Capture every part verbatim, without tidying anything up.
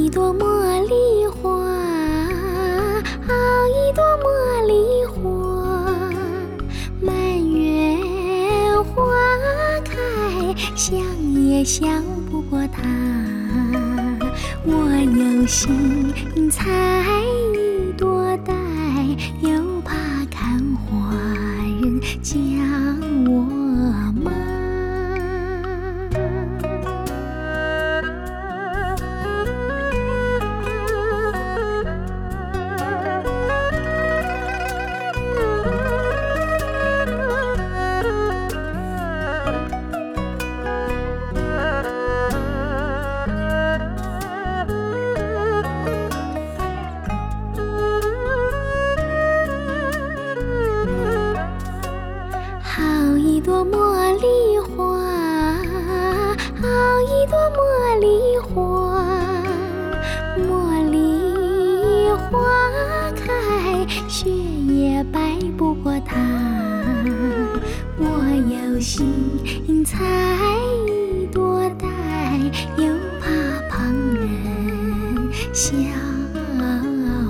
一朵茉莉花，好一朵茉莉花，满园花开，想也想不过它。我有心采一朵戴，又怕看花人将我骂。好一朵茉莉花，好一朵茉莉花，茉莉花开，雪也白不过它。我有心采一朵戴，又怕旁人笑话。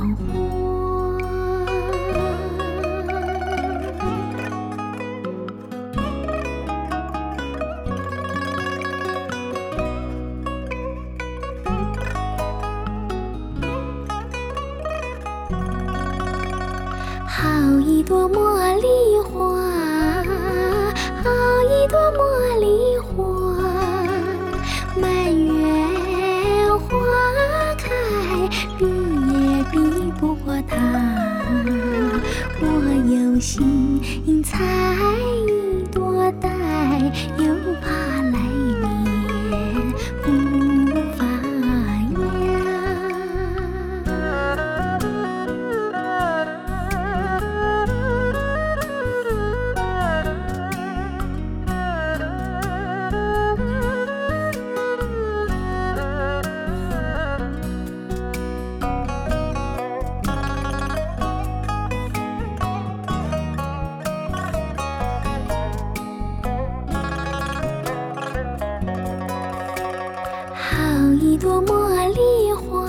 好一朵茉莉花，好一朵茉莉花，满园花开，比也比不过它。我有心采一朵戴，又怕来年不发芽。好一朵茉莉花，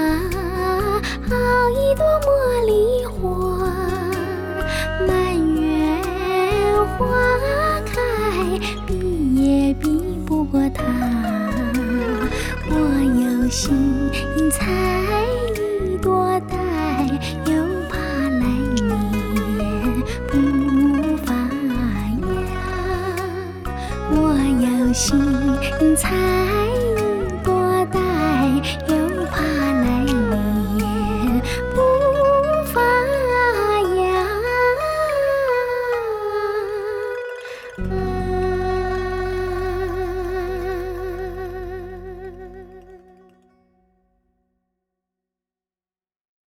好一朵茉莉花，满园花开，比也比不过它。我有心采一朵戴，又怕来年不发芽。我有心采